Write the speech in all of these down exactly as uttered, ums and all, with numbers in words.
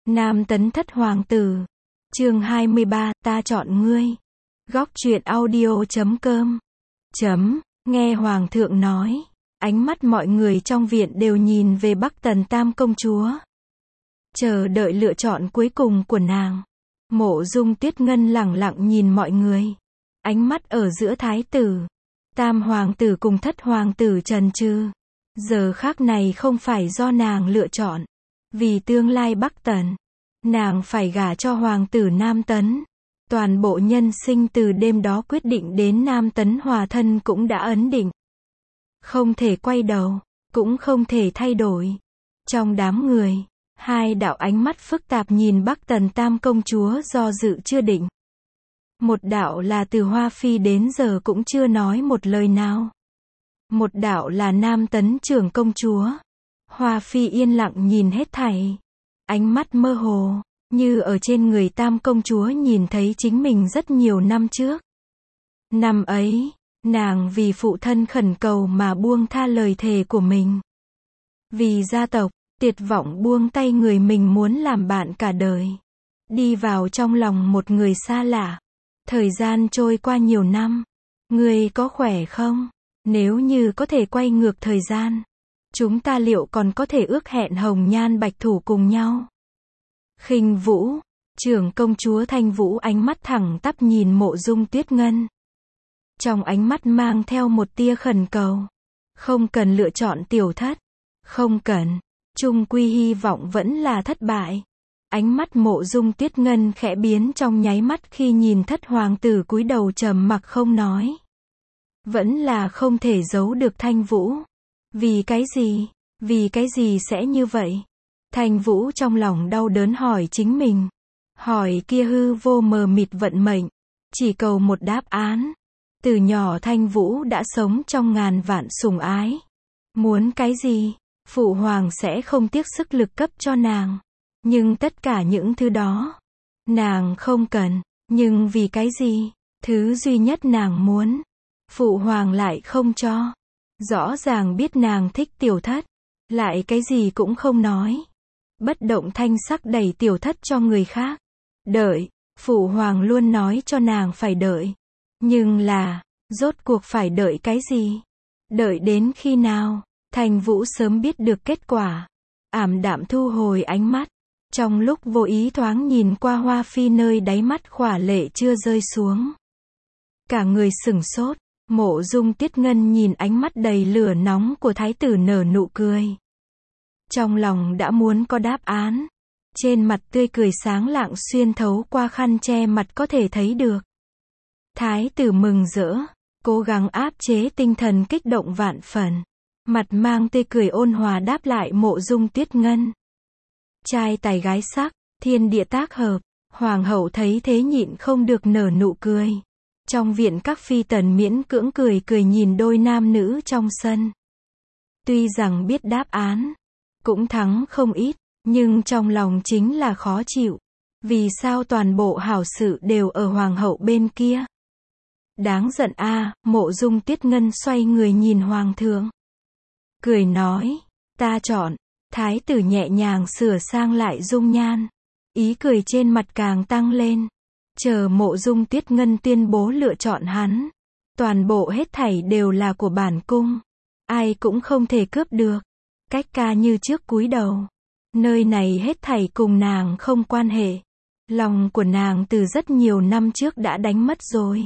Nam tấn thất hoàng tử. Chương hai mươi ba, ta chọn ngươi. Góc truyện audio chấm com. Chấm, nghe hoàng thượng nói. Ánh mắt mọi người trong viện đều nhìn về Bắc Tần Tam công chúa. Chờ đợi lựa chọn cuối cùng của nàng. Mộ Dung Tuyết Ngân lẳng lặng nhìn mọi người. Ánh mắt ở giữa thái tử, tam hoàng tử cùng thất hoàng tử trần trừ. Giờ khác này không phải do nàng lựa chọn. Vì tương lai Bắc Tần, nàng phải gả cho hoàng tử Nam Tấn. Toàn bộ nhân sinh từ đêm đó quyết định đến Nam Tấn hòa thân cũng đã ấn định. Không thể quay đầu, cũng không thể thay đổi. Trong đám người, hai đạo ánh mắt phức tạp nhìn Bắc Tần Tam công chúa do dự chưa định. Một đạo là từ Hoa Phi đến giờ cũng chưa nói một lời nào. Một đạo là Nam Tấn trưởng công chúa. Hoa Phi yên lặng nhìn hết thảy. Ánh mắt mơ hồ, như ở trên người Tam công chúa nhìn thấy chính mình rất nhiều năm trước. Năm ấy, nàng vì phụ thân khẩn cầu mà buông tha lời thề của mình. Vì gia tộc, tuyệt vọng buông tay người mình muốn làm bạn cả đời. Đi vào trong lòng một người xa lạ. Thời gian trôi qua nhiều năm. Ngươi có khỏe không? Nếu như có thể quay ngược thời gian, chúng ta liệu còn có thể ước hẹn hồng nhan bạch thủ cùng nhau? Khinh Vũ, trưởng công chúa Thanh Vũ ánh mắt thẳng tắp nhìn Mộ Dung Tuyết Ngân. Trong ánh mắt mang theo một tia khẩn cầu. Không cần lựa chọn tiểu thất. Không cần. Chung quy hy vọng vẫn là thất bại. Ánh mắt Mộ Dung Tuyết Ngân khẽ biến trong nháy mắt khi nhìn thất hoàng tử cúi đầu trầm mặc không nói. Vẫn là không thể giấu được Thanh Vũ. Vì cái gì? Vì cái gì sẽ như vậy? Thanh Vũ trong lòng đau đớn hỏi chính mình. Hỏi kia hư vô mờ mịt vận mệnh. Chỉ cầu một đáp án. Từ nhỏ Thanh Vũ đã sống trong ngàn vạn sủng ái. Muốn cái gì? Phụ hoàng sẽ không tiếc sức lực cấp cho nàng. Nhưng tất cả những thứ đó, nàng không cần. Nhưng vì cái gì? Thứ duy nhất nàng muốn, phụ hoàng lại không cho. Rõ ràng biết nàng thích tiểu thất, lại cái gì cũng không nói. Bất động thanh sắc đẩy tiểu thất cho người khác. Đợi, phụ hoàng luôn nói cho nàng phải đợi. Nhưng là, rốt cuộc phải đợi cái gì? Đợi đến khi nào? Thanh Vũ sớm biết được kết quả. Ảm đạm thu hồi ánh mắt. Trong lúc vô ý thoáng nhìn qua Hoa Phi nơi đáy mắt khỏa lệ chưa rơi xuống. Cả người sửng sốt. Mộ Dung Tuyết Ngân nhìn ánh mắt đầy lửa nóng của thái tử nở nụ cười. Trong lòng đã muốn có đáp án. Trên mặt tươi cười sáng lạng xuyên thấu qua khăn che mặt có thể thấy được. Thái tử mừng rỡ, cố gắng áp chế tinh thần kích động vạn phần. Mặt mang tươi cười ôn hòa đáp lại Mộ Dung Tuyết Ngân. Trai tài gái sắc, thiên địa tác hợp. Hoàng hậu thấy thế nhịn không được nở nụ cười. Trong viện các phi tần miễn cưỡng cười cười nhìn đôi nam nữ trong sân. Tuy rằng biết đáp án, cũng thắng không ít, nhưng trong lòng chính là khó chịu. Vì sao toàn bộ hảo sự đều ở hoàng hậu bên kia? Đáng giận a. À, Mộ Dung Tuyết Ngân xoay người nhìn hoàng thượng. Cười nói, ta chọn. Thái tử nhẹ nhàng sửa sang lại dung nhan. Ý cười trên mặt càng tăng lên. Chờ Mộ Dung Tuyết Ngân tuyên bố lựa chọn hắn. Toàn bộ hết thảy đều là của bản cung. Ai cũng không thể cướp được. Cách ca như trước cúi đầu. Nơi này hết thảy cùng nàng không quan hệ. Lòng của nàng từ rất nhiều năm trước đã đánh mất rồi.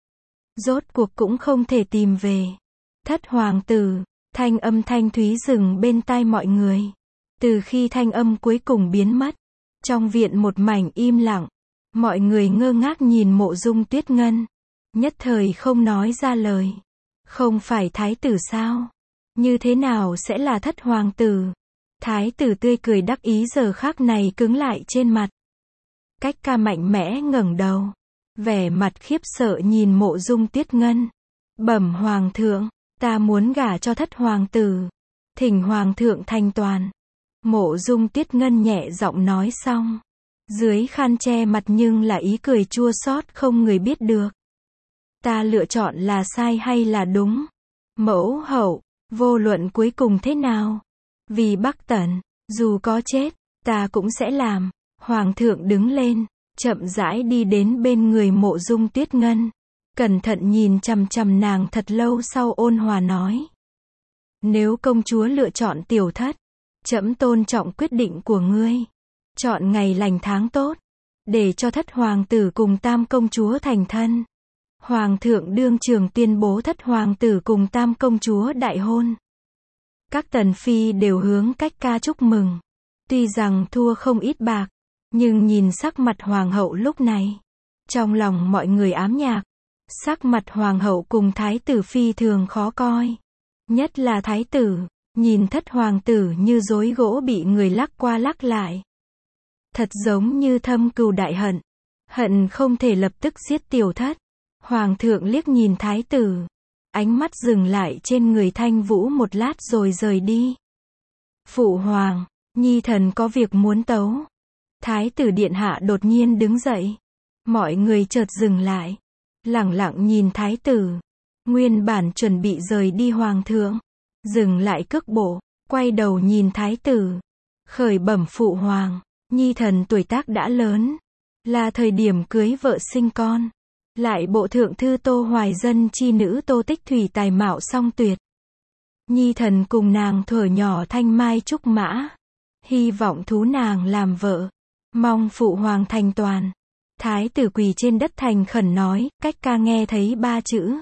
Rốt cuộc cũng không thể tìm về. Thất hoàng tử. Thanh âm thanh thúy dừng bên tai mọi người. Từ khi thanh âm cuối cùng biến mất, trong viện một mảnh im lặng. Mọi người ngơ ngác nhìn Mộ Dung Tuyết Ngân. Nhất thời không nói ra lời. Không phải thái tử sao? Như thế nào sẽ là thất hoàng tử? Thái tử tươi cười đắc ý giờ khác này cứng lại trên mặt. Cách ca mạnh mẽ ngẩng đầu. Vẻ mặt khiếp sợ nhìn Mộ Dung Tuyết Ngân. Bẩm hoàng thượng, ta muốn gả cho thất hoàng tử. Thỉnh hoàng thượng thanh toàn. Mộ Dung Tuyết Ngân nhẹ giọng nói xong. Dưới khăn che mặt nhưng là ý cười chua xót không người biết được. Ta lựa chọn là sai hay là đúng? Mẫu hậu, vô luận cuối cùng thế nào? Vì Bắc Tần, dù có chết, ta cũng sẽ làm. Hoàng thượng đứng lên, chậm rãi đi đến bên người Mộ Dung Tuyết Ngân. Cẩn thận nhìn chằm chằm nàng thật lâu sau ôn hòa nói. Nếu công chúa lựa chọn tiểu thất, trẫm tôn trọng quyết định của ngươi. Chọn ngày lành tháng tốt, để cho thất hoàng tử cùng tam công chúa thành thân. Hoàng thượng đương trường tuyên bố thất hoàng tử cùng tam công chúa đại hôn. Các tần phi đều hướng Cách Ca chúc mừng. Tuy rằng thua không ít bạc, nhưng nhìn sắc mặt hoàng hậu lúc này, trong lòng mọi người ám nhạc. Sắc mặt hoàng hậu cùng thái tử phi thường khó coi. Nhất là thái tử, nhìn thất hoàng tử như rối gỗ bị người lắc qua lắc lại. Thật giống như thâm cừu đại hận. Hận không thể lập tức giết tiểu thất. Hoàng thượng liếc nhìn thái tử. Ánh mắt dừng lại trên người Thanh Vũ một lát rồi rời đi. Phụ hoàng, nhi thần có việc muốn tấu. Thái tử điện hạ đột nhiên đứng dậy. Mọi người chợt dừng lại. Lẳng lặng nhìn thái tử. Nguyên bản chuẩn bị rời đi hoàng thượng. Dừng lại cước bộ, quay đầu nhìn thái tử. Khởi bẩm phụ hoàng, nhi thần tuổi tác đã lớn. Là thời điểm cưới vợ sinh con. Lại bộ thượng thư Tô Hoài Dân chi nữ Tô Tích Thủy tài mạo song tuyệt. Nhi thần cùng nàng thuở nhỏ thanh mai trúc mã. Hy vọng thú nàng làm vợ. Mong phụ hoàng thành toàn. Thái tử quỳ trên đất thành khẩn nói, Cách Ca nghe thấy ba chữ.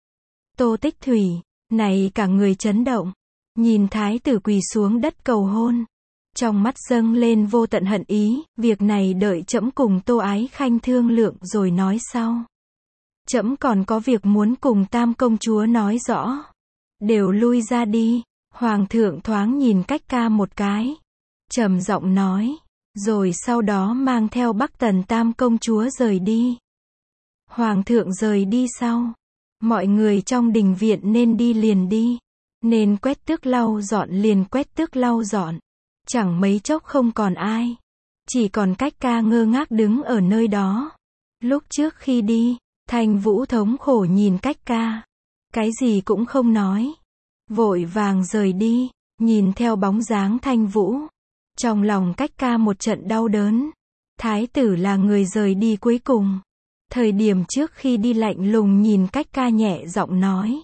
Tô Tích Thủy, này cả người chấn động. Nhìn thái tử quỳ xuống đất cầu hôn. Trong mắt dâng lên vô tận hận ý, việc này đợi trẫm cùng Tô Ái Khanh thương lượng rồi nói sau. Trẫm còn có việc muốn cùng tam công chúa nói rõ. Đều lui ra đi. Hoàng thượng thoáng nhìn Cách Ca một cái. Trầm giọng nói. Rồi sau đó mang theo Bắc Tần tam công chúa rời đi. Hoàng thượng rời đi sau. Mọi người trong đình viện nên đi liền đi. Nên quét tước lau dọn liền quét tước lau dọn. Chẳng mấy chốc không còn ai. Chỉ còn Cách Ca ngơ ngác đứng ở nơi đó. Lúc trước khi đi, Thanh Vũ thống khổ nhìn Cách Ca. Cái gì cũng không nói. Vội vàng rời đi, nhìn theo bóng dáng Thanh Vũ. Trong lòng Cách Ca một trận đau đớn. Thái tử là người rời đi cuối cùng. Thời điểm trước khi đi lạnh lùng nhìn Cách Ca nhẹ giọng nói.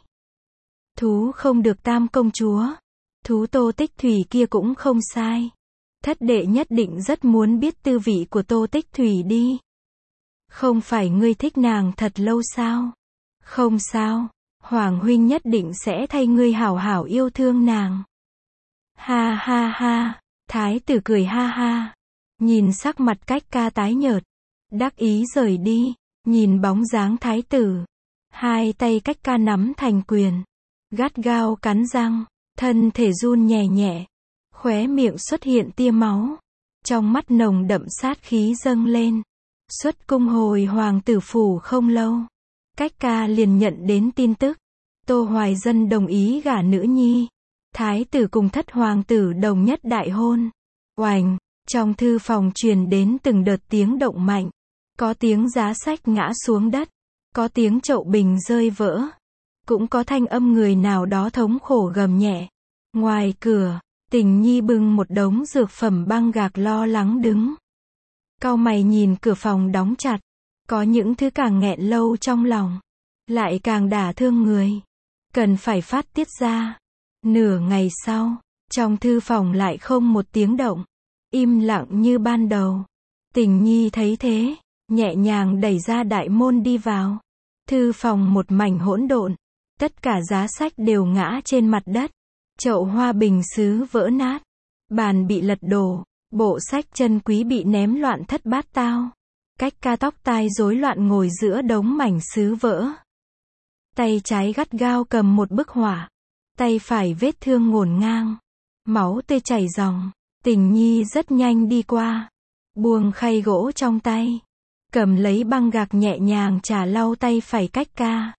Thú không được tam công chúa. Thú Tô Tích Thủy kia cũng không sai. Thất đệ nhất định rất muốn biết tư vị của Tô Tích Thủy đi. Không phải ngươi thích nàng thật lâu sao? Không sao. Hoàng huynh nhất định sẽ thay ngươi hảo hảo yêu thương nàng. Ha ha ha. Thái tử cười ha ha. Nhìn sắc mặt Cách Ca tái nhợt. Đắc ý rời đi. Nhìn bóng dáng thái tử. Hai tay Cách Ca nắm thành quyền. Gắt gao cắn răng. Thân thể run nhẹ nhẹ. Khóe miệng xuất hiện tia máu. Trong mắt nồng đậm sát khí dâng lên. Xuất cung hồi hoàng tử phủ không lâu. Cách Ca liền nhận đến tin tức. Tô Hoài Dân đồng ý gả nữ nhi. Thái tử cùng thất hoàng tử đồng nhất đại hôn. Oành, trong thư phòng truyền đến từng đợt tiếng động mạnh. Có tiếng giá sách ngã xuống đất. Có tiếng chậu bình rơi vỡ. Cũng có thanh âm người nào đó thống khổ gầm nhẹ. Ngoài cửa, Tình Nhi bưng một đống dược phẩm băng gạc lo lắng đứng. Cau mày nhìn cửa phòng đóng chặt. Có những thứ càng nghẹn lâu trong lòng. Lại càng đả thương người. Cần phải phát tiết ra. Nửa ngày sau, trong thư phòng lại không một tiếng động. Im lặng như ban đầu. Tình Nhi thấy thế, nhẹ nhàng đẩy ra đại môn đi vào. Thư phòng một mảnh hỗn độn. Tất cả giá sách đều ngã trên mặt đất. Chậu hoa bình sứ vỡ nát. Bàn bị lật đổ. Bộ sách chân quý bị ném loạn thất bát tao. Cách Ca tóc tai rối loạn ngồi giữa đống mảnh sứ vỡ. Tay trái gắt gao cầm một bức họa. Tay phải vết thương ngổn ngang. Máu tươi chảy ròng. Tình Nhi rất nhanh đi qua. Buông khay gỗ trong tay. Cầm lấy băng gạc nhẹ nhàng chà lau tay phải Cách Ca.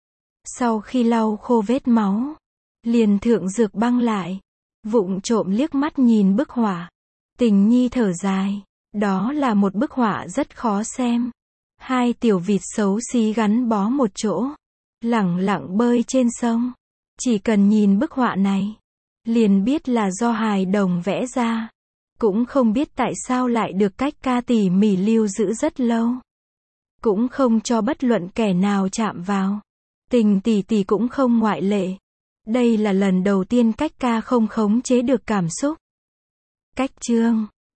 Sau khi lau khô vết máu, liền thượng dược băng lại. Vụng trộm liếc mắt nhìn bức họa. Tình Nhi thở dài. Đó là một bức họa rất khó xem. Hai tiểu vịt xấu xí gắn bó một chỗ. Lẳng lặng bơi trên sông. Chỉ cần nhìn bức họa này, liền biết là do hài đồng vẽ ra. Cũng không biết tại sao lại được cách ca tỉ mỉ lưu giữ rất lâu. Cũng không cho bất luận kẻ nào chạm vào. Tình tỷ tỷ cũng không ngoại lệ. Đây là lần đầu tiên cách ca không khống chế được cảm xúc. Cách chương